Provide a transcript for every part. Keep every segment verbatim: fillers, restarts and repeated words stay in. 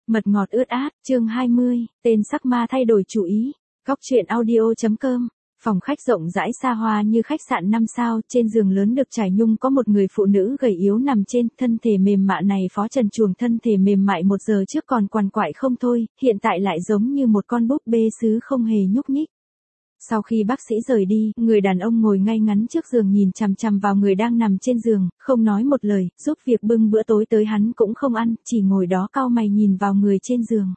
Mật ngọt ướt át, chương hai mươi, tên sắc ma thay đổi chủ ý. Góc truyện audio chấm com. Phòng khách rộng rãi xa hoa như khách sạn năm sao, trên giường lớn được trải nhung có một người phụ nữ gầy yếu nằm trên, thân thể mềm mại này phó trần truồng thân thể mềm mại một giờ trước còn quằn quại không thôi, hiện tại lại giống như một con búp bê sứ không hề nhúc nhích. Sau khi bác sĩ rời đi, người đàn ông ngồi ngay ngắn trước giường nhìn chằm chằm vào người đang nằm trên giường, không nói một lời, giúp việc bưng bữa tối tới hắn cũng không ăn, chỉ ngồi đó cau mày nhìn vào người trên giường.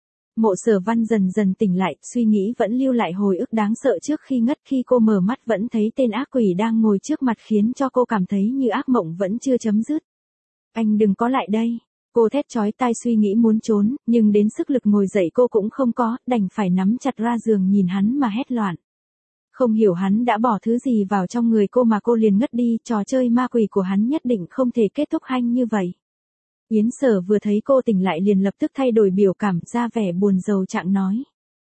Mộ Sở Văn dần dần tỉnh lại, suy nghĩ vẫn lưu lại hồi ức đáng sợ trước khi ngất, khi cô mở mắt vẫn thấy tên ác quỷ đang ngồi trước mặt khiến cho cô cảm thấy như ác mộng vẫn chưa chấm dứt. Anh đừng có lại đây. Cô thét chói tai suy nghĩ muốn trốn, nhưng đến sức lực ngồi dậy cô cũng không có, đành phải nắm chặt ra giường nhìn hắn mà hét loạn. Không hiểu hắn đã bỏ thứ gì vào trong người cô mà cô liền ngất đi, trò chơi ma quỷ của hắn nhất định không thể kết thúc hanh như vậy. Yến Sở vừa thấy cô tỉnh lại liền lập tức thay đổi biểu cảm, ra vẻ buồn rầu trạng nói.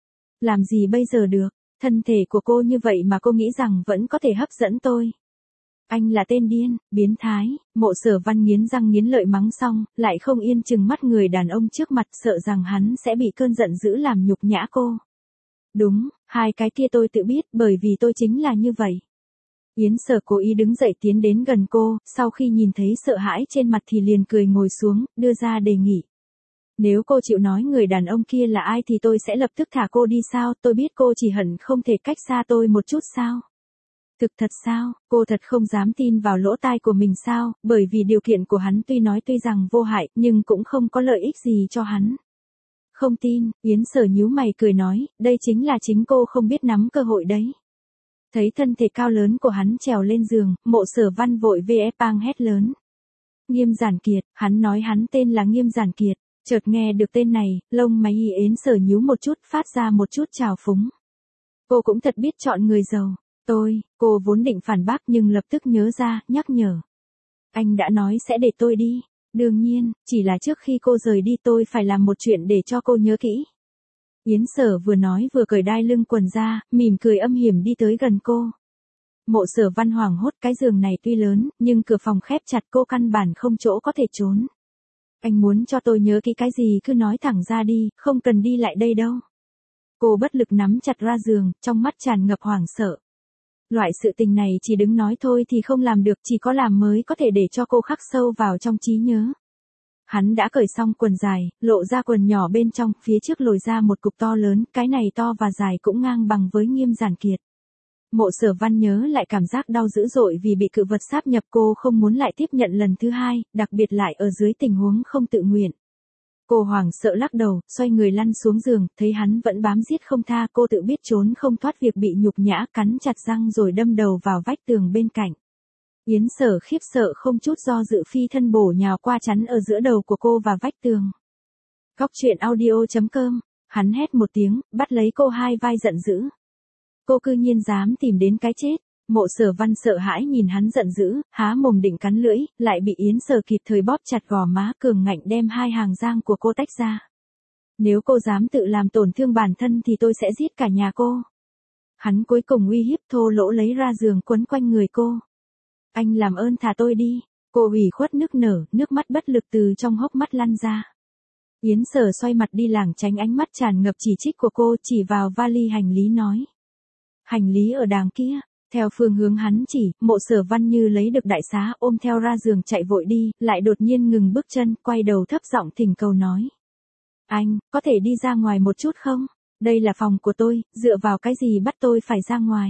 Làm gì bây giờ được, thân thể của cô như vậy mà cô nghĩ rằng vẫn có thể hấp dẫn tôi. Anh là tên điên, biến thái. Mộ Sở Văn nghiến răng nghiến lợi mắng xong, lại không yên chừng mắt người đàn ông trước mặt, sợ rằng hắn sẽ bị cơn giận dữ làm nhục nhã cô. Đúng, hai cái kia tôi tự biết, bởi vì tôi chính là như vậy. Yến Sở cố ý đứng dậy tiến đến gần cô, sau khi nhìn thấy sợ hãi trên mặt thì liền cười ngồi xuống, đưa ra đề nghị. Nếu cô chịu nói người đàn ông kia là ai thì tôi sẽ lập tức thả cô đi sao, tôi biết cô chỉ hận không thể cách xa tôi một chút sao. Thực thật sao, cô thật không dám tin vào lỗ tai của mình sao, bởi vì điều kiện của hắn tuy nói tuy rằng vô hại, nhưng cũng không có lợi ích gì cho hắn. Không tin, Yến Sở nhíu mày cười nói, đây chính là chính cô không biết nắm cơ hội đấy. Thấy thân thể cao lớn của hắn trèo lên giường, Mộ Sở Văn vội vê ép bang hét lớn. Nghiêm Giản Kiệt, hắn nói hắn tên là Nghiêm Giản Kiệt, chợt nghe được tên này, lông mày Yến Sở nhíu một chút, phát ra một chút trào phúng. Cô cũng thật biết chọn người giàu. Tôi, cô vốn định phản bác nhưng lập tức nhớ ra, nhắc nhở. Anh đã nói sẽ để tôi đi. Đương nhiên, chỉ là trước khi cô rời đi tôi phải làm một chuyện để cho cô nhớ kỹ. Yến Sở vừa nói vừa cởi đai lưng quần ra, mỉm cười âm hiểm đi tới gần cô. Mộ Sở Văn hoảng hốt, cái giường này tuy lớn, nhưng cửa phòng khép chặt, cô căn bản không chỗ có thể trốn. Anh muốn cho tôi nhớ kỹ cái gì cứ nói thẳng ra đi, không cần đi lại đây đâu. Cô bất lực nắm chặt ra giường, trong mắt tràn ngập hoảng sợ. Loại sự tình này chỉ đứng nói thôi thì không làm được, chỉ có làm mới có thể để cho cô khắc sâu vào trong trí nhớ. Hắn đã cởi xong quần dài, lộ ra quần nhỏ bên trong, phía trước lồi ra một cục to lớn, cái này to và dài cũng ngang bằng với Nghiêm Giản Kiệt. Mộ Sở Văn nhớ lại cảm giác đau dữ dội vì bị cự vật sáp nhập, cô không muốn lại tiếp nhận lần thứ hai, đặc biệt lại ở dưới tình huống không tự nguyện. Cô hoảng sợ lắc đầu, xoay người lăn xuống giường, thấy hắn vẫn bám giết không tha, cô tự biết trốn không thoát việc bị nhục nhã, cắn chặt răng rồi đâm đầu vào vách tường bên cạnh. Yến Sở khiếp sợ không chút do dự phi thân bổ nhào qua chắn ở giữa đầu của cô và vách tường. Góc truyện audio chấm com, hắn hét một tiếng, bắt lấy cô hai vai giận dữ. Cô cư nhiên dám tìm đến cái chết. Mộ Sở Văn sợ hãi nhìn hắn giận dữ, há mồm định cắn lưỡi, lại bị Yến Sở kịp thời bóp chặt gò má, cường ngạnh đem hai hàng răng của cô tách ra. Nếu cô dám tự làm tổn thương bản thân thì tôi sẽ giết cả nhà cô. Hắn cuối cùng uy hiếp, thô lỗ lấy ra giường quấn quanh người cô. Anh làm ơn thả tôi đi. Cô ủy khuất nức nở, nước mắt bất lực từ trong hốc mắt lăn ra. Yến Sở xoay mặt đi lảng tránh ánh mắt tràn ngập chỉ trích của cô, chỉ vào vali hành lý nói. Hành lý ở đàng kia. Theo phương hướng hắn chỉ, Mộ Sở Văn như lấy được đại xá, ôm theo ra giường chạy vội đi, lại đột nhiên ngừng bước chân, quay đầu thấp giọng thỉnh cầu nói. Anh, có thể đi ra ngoài một chút không? Đây là phòng của tôi, dựa vào cái gì bắt tôi phải ra ngoài?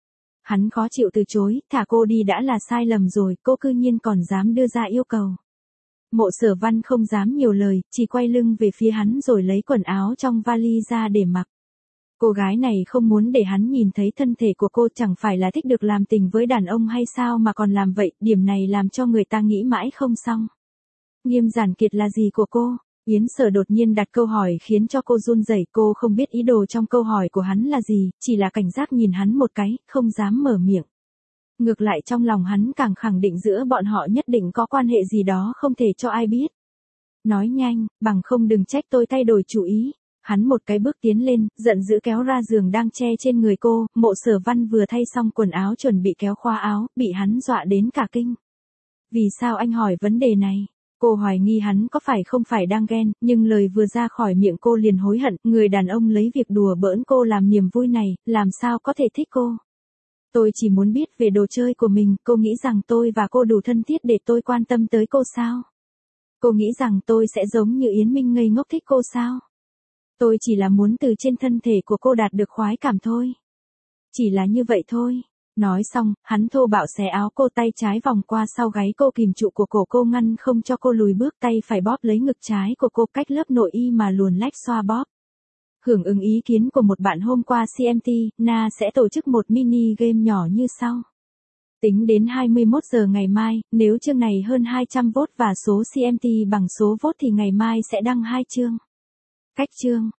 Hắn khó chịu từ chối, thả cô đi đã là sai lầm rồi, cô cư nhiên còn dám đưa ra yêu cầu. Mộ Sở Văn không dám nhiều lời, chỉ quay lưng về phía hắn rồi lấy quần áo trong vali ra để mặc. Cô gái này không muốn để hắn nhìn thấy thân thể của cô, chẳng phải là thích được làm tình với đàn ông hay sao mà còn làm vậy, điểm này làm cho người ta nghĩ mãi không xong. Nghiêm Giản Kiệt là gì của cô? Yến Sở đột nhiên đặt câu hỏi khiến cho cô run rẩy, cô không biết ý đồ trong câu hỏi của hắn là gì, chỉ là cảnh giác nhìn hắn một cái, không dám mở miệng. Ngược lại trong lòng hắn càng khẳng định giữa bọn họ nhất định có quan hệ gì đó không thể cho ai biết. Nói nhanh, bằng không đừng trách tôi thay đổi chủ ý. Hắn một cái bước tiến lên, giận dữ kéo ra giường đang che trên người cô, Mộ Sở Văn vừa thay xong quần áo chuẩn bị kéo khoa áo, bị hắn dọa đến cả kinh. Vì sao anh hỏi vấn đề này? Cô hoài nghi hắn có phải không phải đang ghen, nhưng lời vừa ra khỏi miệng cô liền hối hận, người đàn ông lấy việc đùa bỡn cô làm niềm vui này, làm sao có thể thích cô. Tôi chỉ muốn biết về đồ chơi của mình, cô nghĩ rằng tôi và cô đủ thân thiết để tôi quan tâm tới cô sao? Cô nghĩ rằng tôi sẽ giống như Yến Minh ngây ngốc thích cô sao? Tôi chỉ là muốn từ trên thân thể của cô đạt được khoái cảm thôi. Chỉ là như vậy thôi. Nói xong, hắn thô bạo xé áo cô, tay trái vòng qua sau gáy cô, kìm trụ của cổ cô ngăn không cho cô lùi bước, tay phải bóp lấy ngực trái của cô cách lớp nội y mà luồn lách xoa bóp. Hưởng ứng ý kiến của một bạn hôm qua xê em tê, Na sẽ tổ chức một mini game nhỏ như sau. Tính đến hai mươi mốt giờ ngày mai, nếu chương này hơn hai trăm vote và số xê em tê bằng số vote thì ngày mai sẽ đăng hai chương. Cách chương